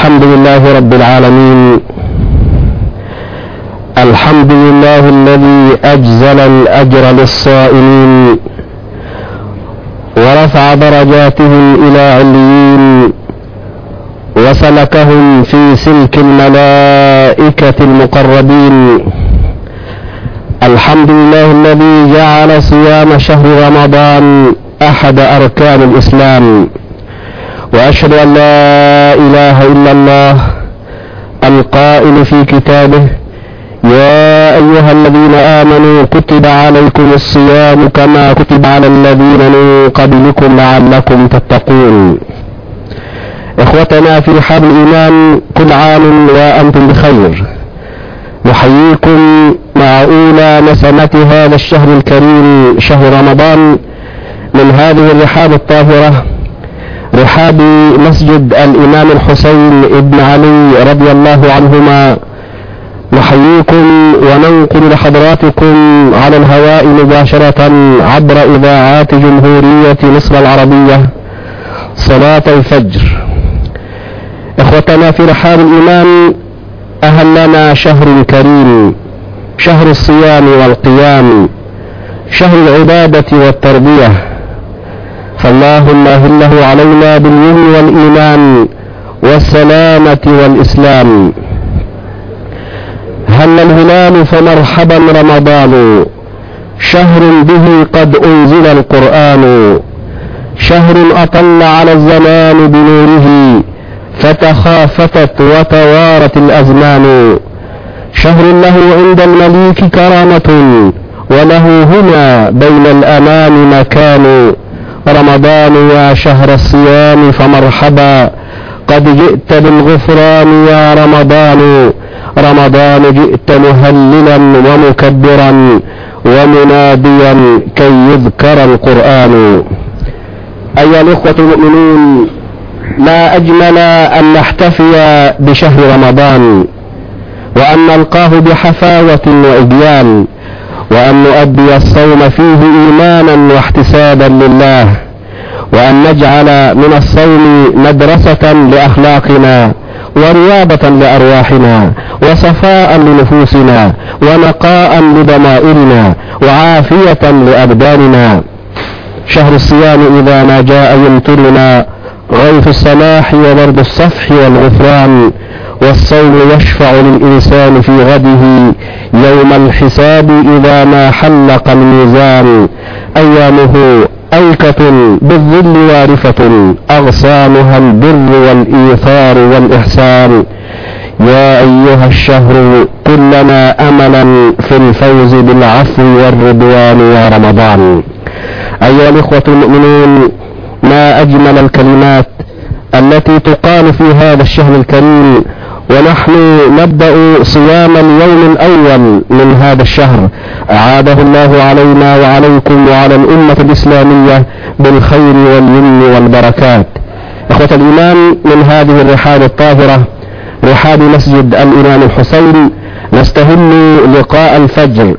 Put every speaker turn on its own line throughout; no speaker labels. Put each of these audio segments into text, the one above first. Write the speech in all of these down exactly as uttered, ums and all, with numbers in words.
الحمد لله رب العالمين. الحمد لله الذي أجزل الأجر للصائمين ورفع درجاتهم إلى عليين وسلكهم في سلك الملائكة المقربين. الحمد لله الذي جعل صيام شهر رمضان أحد أركان الإسلام، وأشهد أن لا إله إلا الله القائل في كتابه: يا أيها الذين آمنوا كتب عليكم الصيام كما كتب على الذين من قبلكم لعلكم تتقون. إخوتنا في حبل الإيمان، كل عام وأنتم بخير. نحييكم مع أولى نسمة هذا الشهر الكريم، شهر رمضان، من هذه الرحاب الطاهرة، رحاب مسجد الإمام الحسين ابن علي رضي الله عنهما. نحييكم وننقل لحضراتكم على الهواء مباشرة عبر إذاعات جمهورية مصر العربية صلاة الفجر. إخوتنا في رحاب الإيمان، أهلنا شهر كريم، شهر الصيام والقيام، شهر العبادة والتربية، فاللهم أهله علينا باليمن والإيمان والسلامة والإسلام. هل الهلال فمرحبا رمضان، شهر به قد أنزل القرآن، شهر أطل على الزمان بنوره فتخافتت وتوارت الأزمان، شهر له عند المليك كرامة وله هنا بين الأمان مكان. رمضان يا شهر الصيام فمرحبا، قد جئت بالغفران يا رمضان. رمضان جئت مهللا ومكبرا ومناديا كي يذكر القرآن. أيها الإخوة المؤمنون، ما أجمل أن نحتفي بشهر رمضان، وأن نلقاه بحفاوة وإجلال، وأن نؤدي الصوم فيه إيمانا واحتسابا لله، وأن نجعل من الصوم مدرسة لأخلاقنا ورياضة لأرواحنا وصفاء لنفوسنا ونقاء لضمائرنا وعافية لأبداننا. شهر الصيام إذا ما جاء يمطرنا غيث الصلاح وبرد الصفح والغفران، والصوم يشفع للإنسان في غده يوم الحساب إذا ما حلق الميزان. أيامه أيكة بالظل وارفة، أغصانها البر والإيثار والإحسان. يا أيها الشهر كلنا أملا في الفوز بالعفو والرضوان يا رمضان. أيها الإخوة المؤمنون، ما أجمل الكلمات التي تقال في هذا الشهر الكريم، ونحن نبدأ صيام اليوم الأول من هذا الشهر، أعاده الله علينا وعليكم وعلى الأمة الإسلامية بالخير واليمن والبركات. إخوة الإيمان، من هذه الرحاب الطاهرة، رحاب مسجد الإمام الحسين، نستهل لقاء الفجر،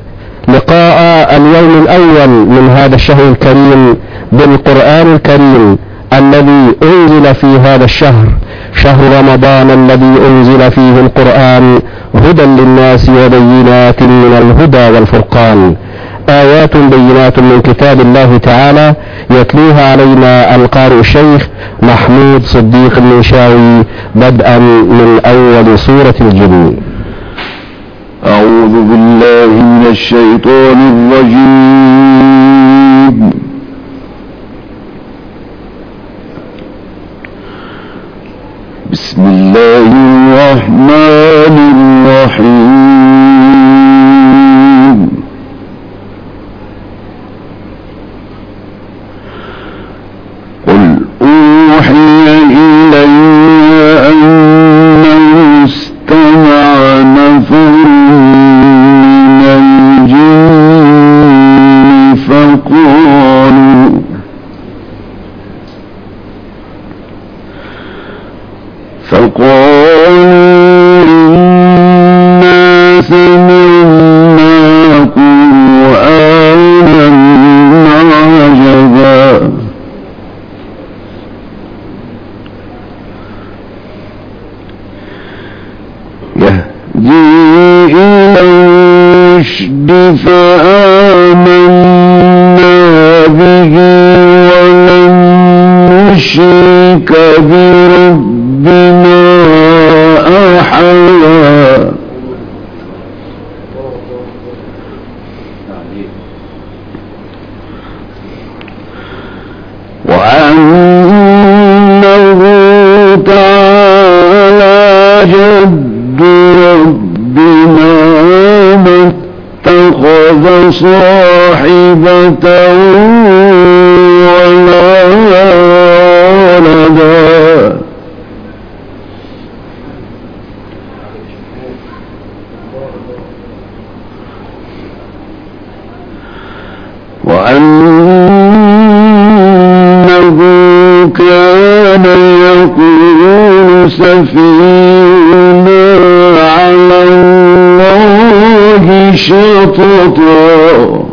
لقاء اليوم الأول من هذا الشهر الكريم بالقرآن الكريم الذي أنزل في هذا الشهر، شهر رمضان الذي أنزل فيه القرآن هدى للناس وبينات من الهدى والفرقان. آيات بينات من كتاب الله تعالى يتلوها علينا القارئ الشيخ محمود صديق المنشاوي، بدءا من أول سورة الجن.
أعوذ بالله من الشيطان الرجيم. بسم الله الرحمن الرحيم. قل أوحي إلي أنه استمع نفر من الجن فقالوا فقالوا إنا سمعنا قرآنا عجبا يهدي إلى الرشد فآمنا به ولن نشرك بربنا أحدا. وأنه تعالى جد ربنا ما اتخذ صاحبة ولا ولدا وأنه كان يقول سفيهنا على الله شططا.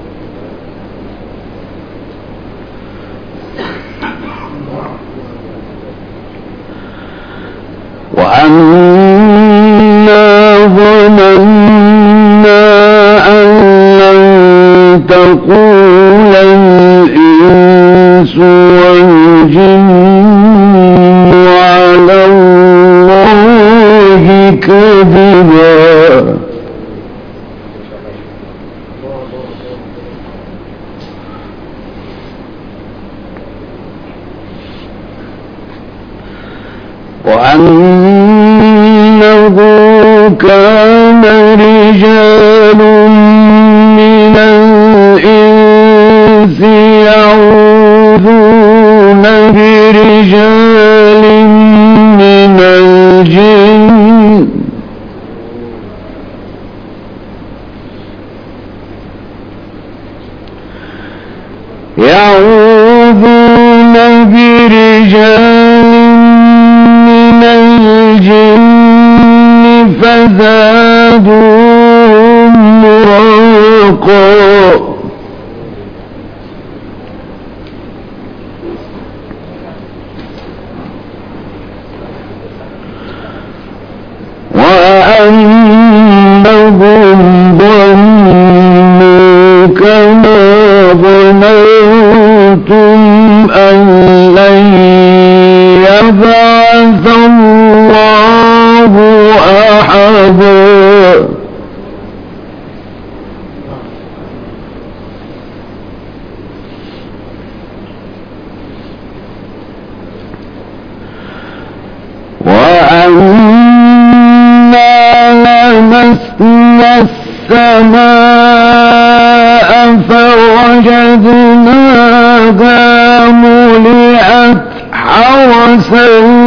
وأنا ظننا أن لن تقول الإنس والجن على الله كذبا. وأنه كان رجال من الإنس يعوذون برجال من الجن يعوذون برجال من الجن فزادوهم رهقا. وأنهم ظنوا كما ظننتم أن لن يبعث الله أحدا. وأنا لمسنا السماء فوجدناها ملئت حرسا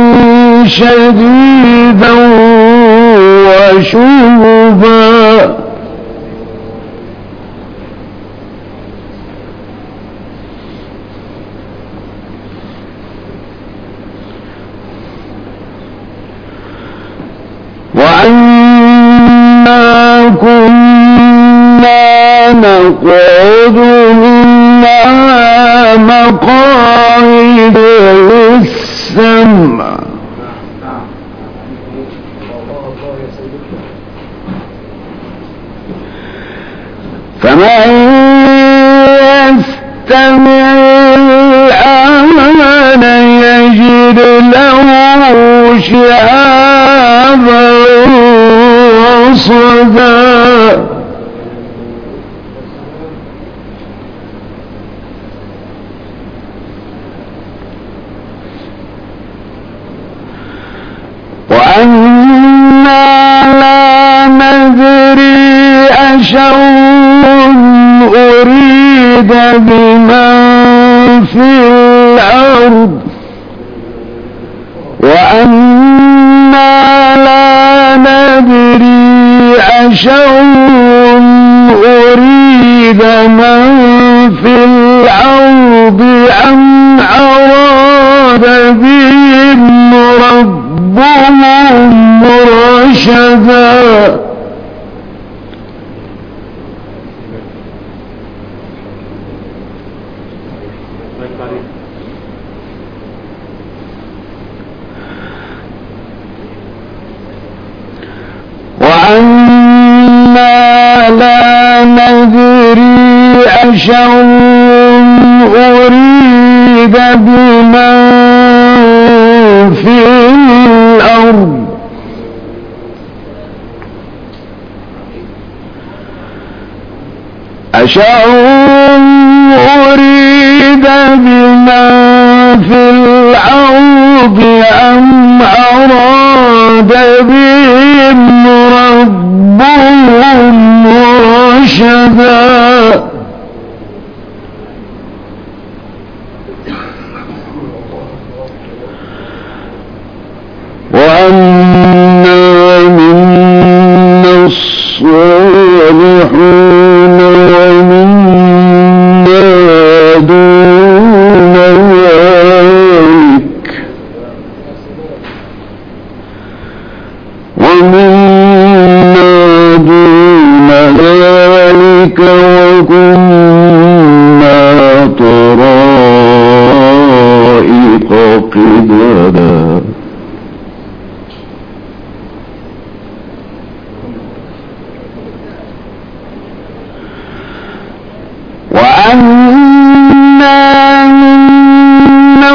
شديدا وشهبا. وأنا كنا نقعد منها مقاعد للسمع فمن يستمع الآن يجد له شهابا رصدا. وأنا لا ندري أشر أريد بمن في الأرض وأنا لا ندري أشر أريد من في الأرض أم أراد بهم ربهم رشدا. أدري أشر أريد بمن في الأرض أشر أريد بمن في الأرض أم أراد بهم ربهم رشدا وأنا منا الصالحون ومنا دون ذلك ومنا دون ذلك وكنا طرائق قددا وأنا منا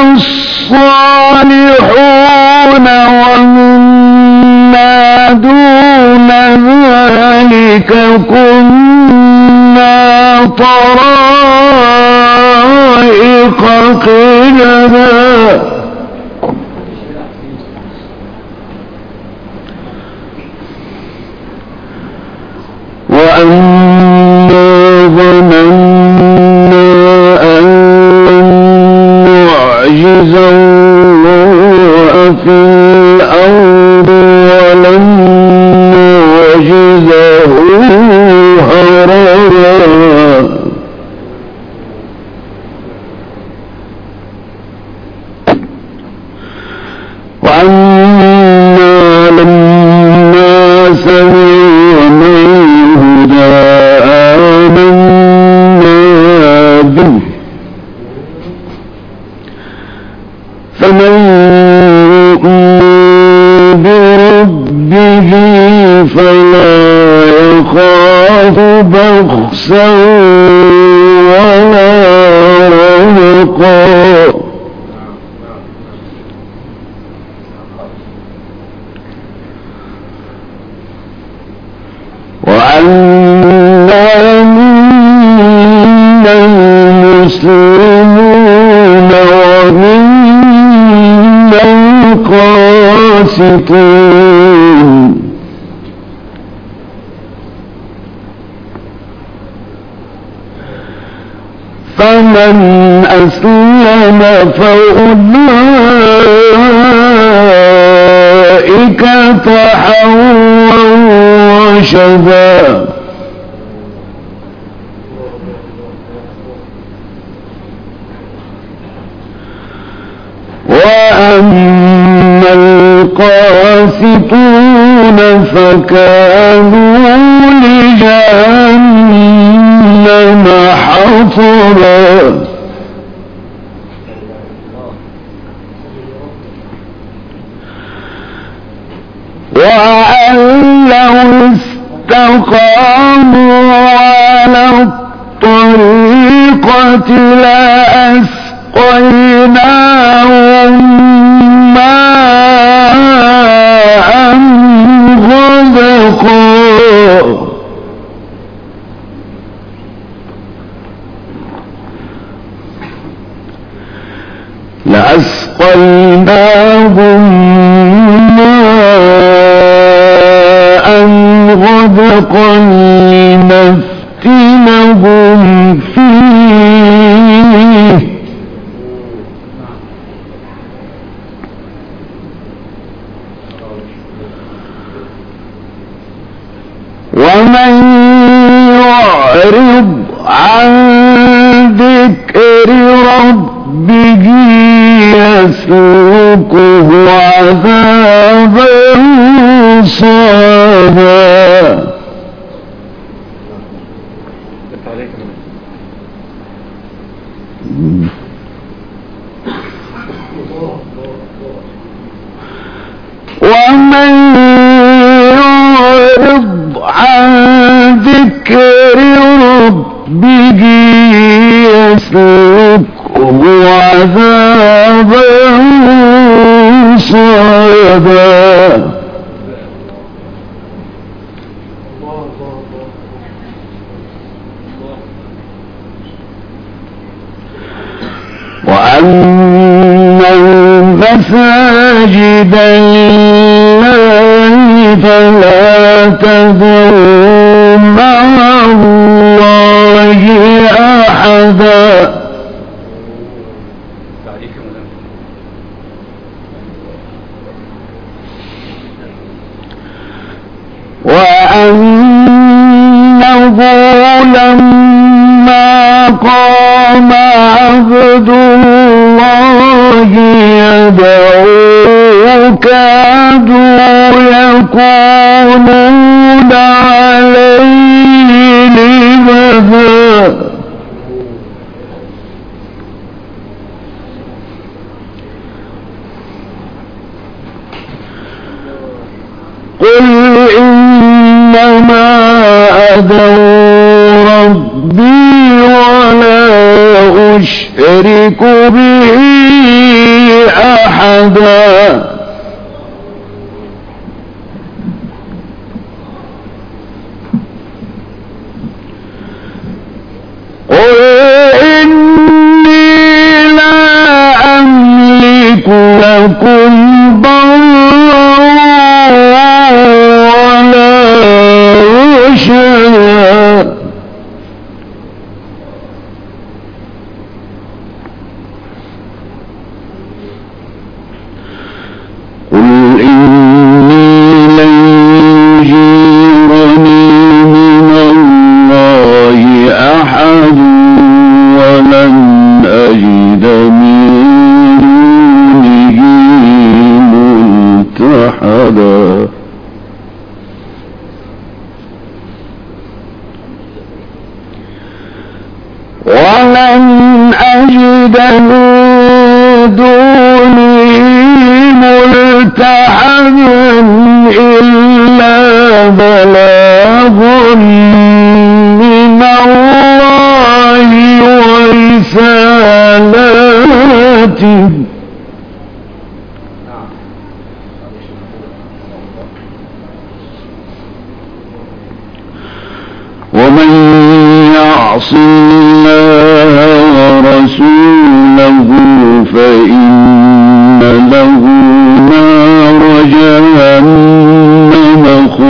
الصالحون ومنا دون ذلك كنا طرائق قددا وأنا ظننا أن نعجز الله في الأرض ولن نعجزه هربا وأنا لما سمعنا الهدى آمنا به فمن يؤمن بربه فلا يخاف بخسا ولا رهقا وأنا منا المسلمون ومنا القاسطون فمن أسلم فأولئك تحروا رشدا وأما القاسطون فكانوا لجهنم حطبا وأن لو استقاموا على الطريقة لأسقيناهم ماء غدقا لأسقيناهم ماء غدقا لنفتنهم فيه ومن يعرض عن ذكر ربه يسلكه عذابا صعدا ومن يعرض عن ذكر ربه يسلكه عذابا صعدا. وأن المساجد لله فلا تدعوا مع الله أحدا. وأنه لما قام عبد الله يدعوه كادوا يكونون عليه لبدا. قل إنما أدعو ربي ولا أشرك به أحدا. قل إني لا أملك لكم ضرا ولا رشدا. قل إني لن يجيرني من الله أحد ولن أجد من دونه ملتحدا. ولن أجد من دونه ملتحدا إلا بلاغ من الله ورسالاته. ومن يعص الله ورسوله فإن له نار جهنم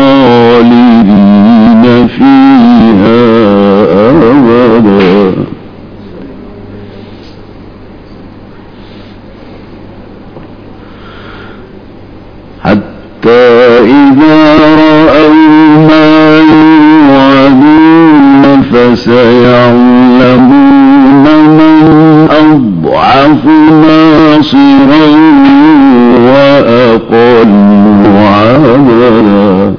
خالدين فيها أبدا. حتى إذا رأوا ما يوعدون فسيعلمون من أضعف ناصرا وأقل عددا.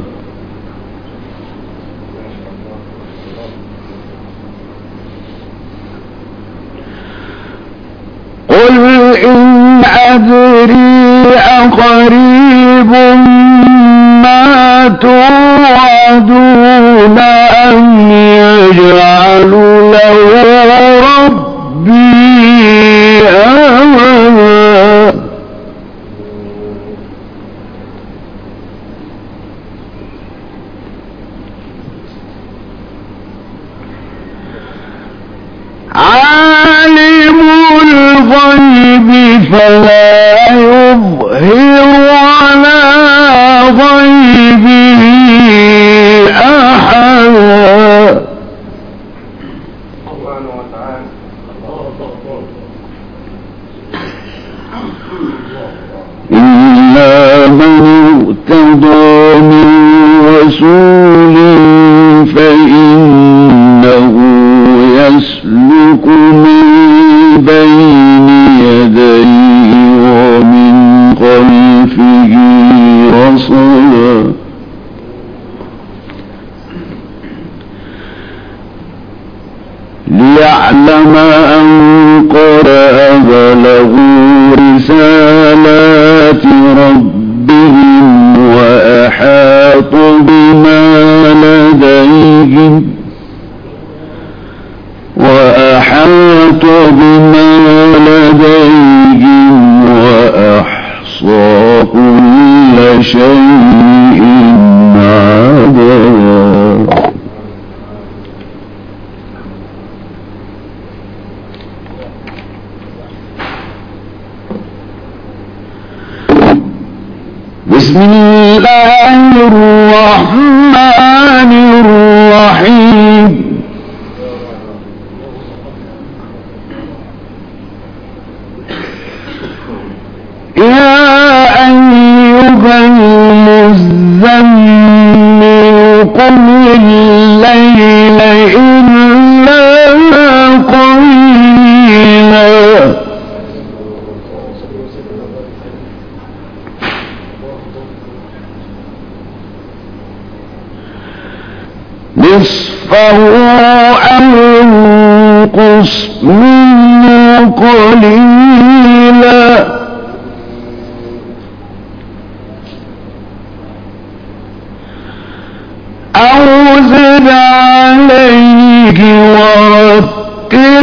قل إن أدري أقريب ما توعدون أم يجعل له ربي أمدا. عالم الغيب فلا يظهر على غيبه أحدا. إلا من ارتضى من رسول فإنه يسلك من بين يديه ومن خلفه رصدا. ليعلم أن قد أبلغوا رسالات ربهم وأحاط بما شيء عددا. بسم الله الرحمن الرحيم. يا أيها المزمل قم الليل إلا قليلا نصفه أو انقص منه قليلا أو زد عليه ورتل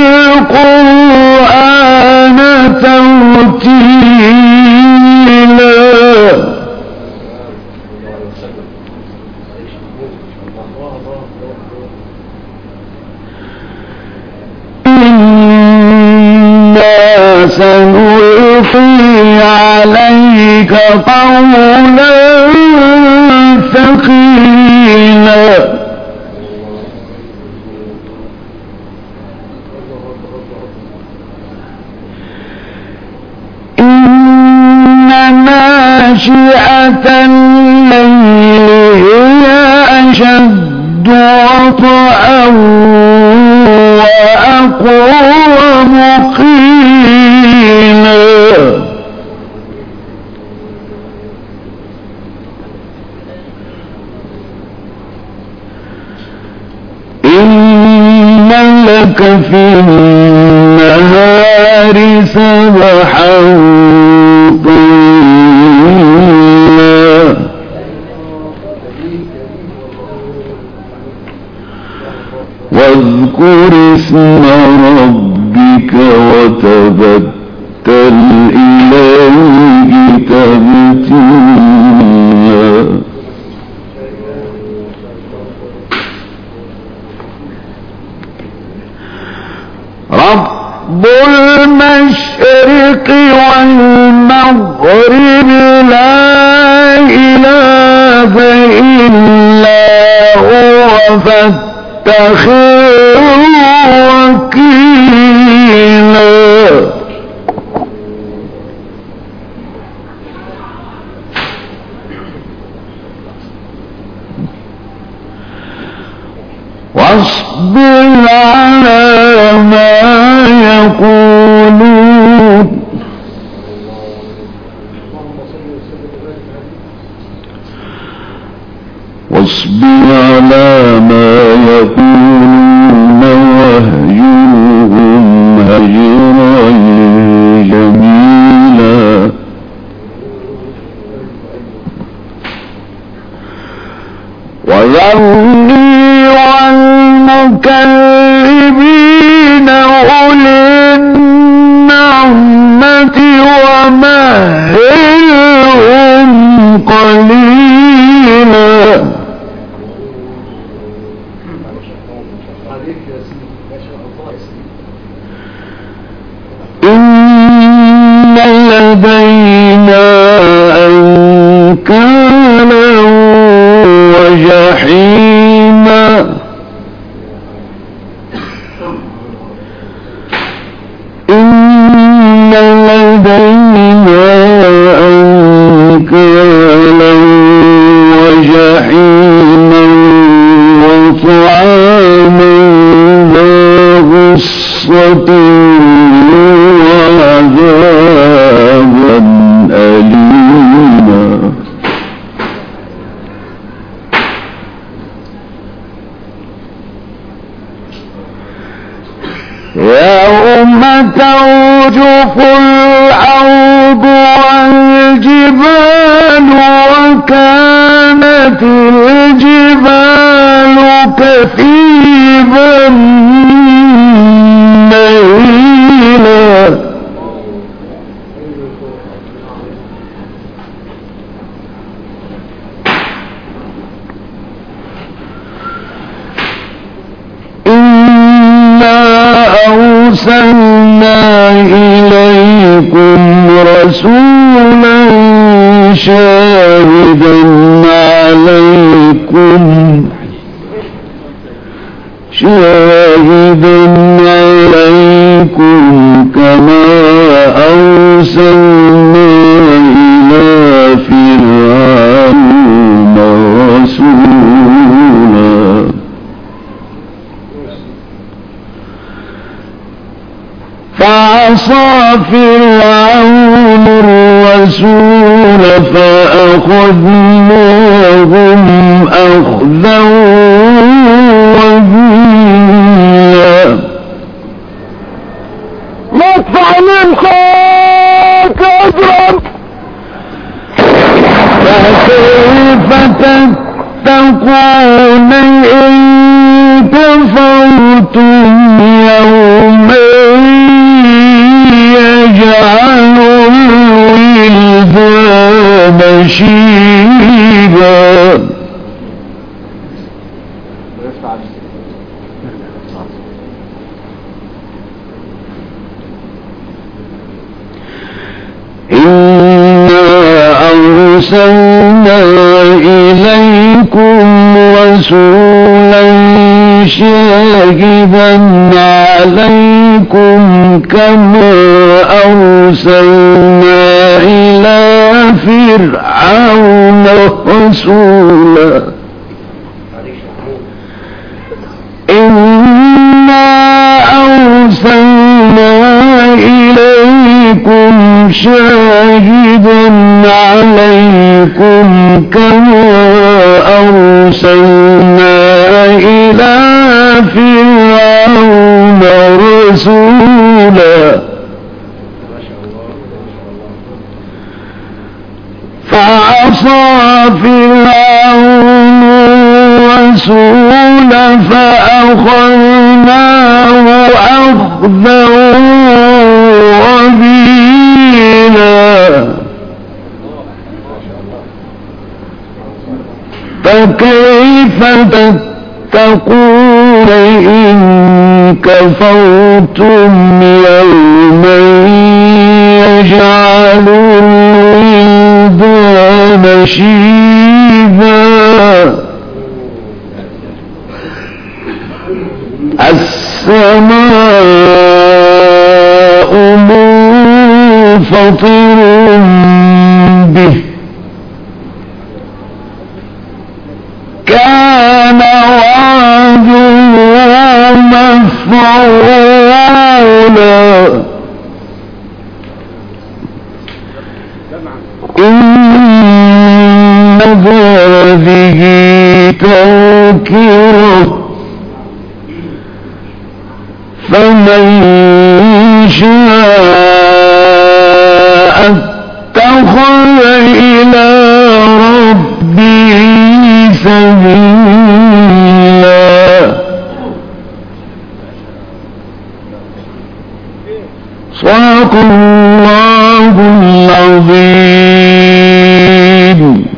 القرآن ترتيلا. إنا سنلقي عليك قولا ثقيلا. إن ناشئة الليل هي أشد وطئا وأقوم قيلا. إن لك في النهار سبحا طويلا واذكر اسم ربك وتبتل إليه تبتيلا. رب المشرق والمغرب لا إله إلا هو فاتخذه وكيلا. واصبر على ما يقولون واصبر على ما يقولون واهجرهم هجرا جميلا. وذرني والمكذبين أولي النعمة ومهلهم قليلا. إن لدينا أنكالا وجحيما. إن لدينا أنكالا وجحيما وطعاما ذا غصة وعذابا أليما. يوم ترجف الأرض والجبال وكانت الجبال كثيبا مهيلا. رسولا شاهدا عليكم شاهدا عليكم كما أرسلنا إلى فرعون رسولا فعصى فرعون الرسول فأخذناهم أخذا وبيلا.
مدفع منك أجرا
فكيف تتقون إن كفرتم يوما يجعل الولدان شيبا. إنا أرسلنا إليكم رسولا شاهدا عليكم كما أرسلنا إلى فرعون رسولا. إنا أرسلنا إليكم شاهدا عليكم كما أرسلنا إلى فرعون رسولا. فعصى فرعون الرسول فأخذناه أخذا وبيلا. فكيف تتقون إن كفرتم يوما يجعل الولدان شيبا. السماء منفطر به كان وعده مفعولا. إن هذه تذكرة فمن شاء اتخذ إلى ربه سبيلا. صدق الله العظيم.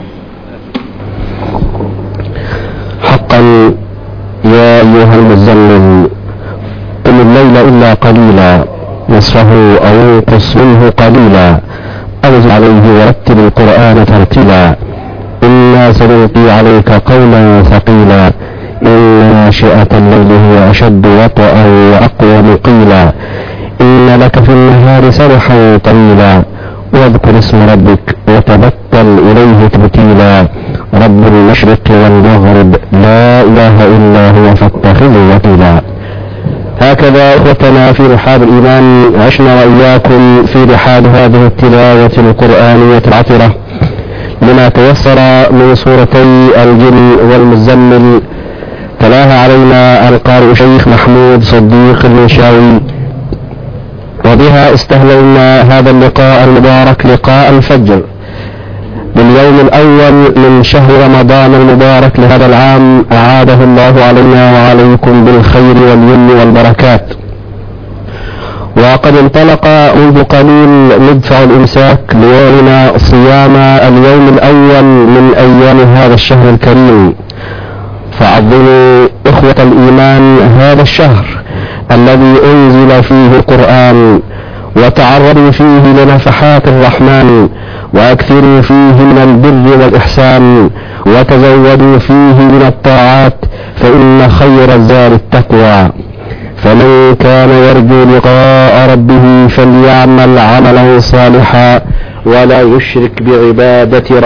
حقا يا أيها المزمل قم الليل إلا قليلا نصفه أو انقص منه قليلا أو زد عليه ورتل القرآن ترتيلا إنا سنلقي عليك قولا ثقيلا إن ناشئة الليل هي أشد وطئا وأقوم قيلا إن لك في النهار سبحا طويلا واذكر اسم ربك وتبتل إليه تبتيلا رب المشرق والمغرب لا إله إلا هو فاتخذه وكيلا. هكذا أخوتنا في رحاب الإيمان عشنا وإياكم في رحاب هذه التلاوة القرآنية العطرة لما تيسر من سورتي الجن والمزمل. تلاها علينا القارئ شيخ محمود صديق المنشاوي، وبها استهللنا هذا اللقاء المبارك لقاء الفجر باليوم الأول من شهر رمضان المبارك لهذا العام، أعاده الله علينا وعليكم بالخير واليمن والبركات. وقد انطلق منذ قليل ندفع الإمساك ليومنا صيام اليوم الأول من أيام هذا الشهر الكريم، فعظموا إخوة الإيمان هذا الشهر الذي أنزل فيه القرآن وتعرضوا فيه لنفحات الرحمن، وأكثروا فيه من البر والإحسان، وتزودوا فيه من الطاعات، فإن خير الزاد التقوى. فمن كان يرجو لقاء ربه فليعمل عملا صالحا ولا يشرك بعبادة ربه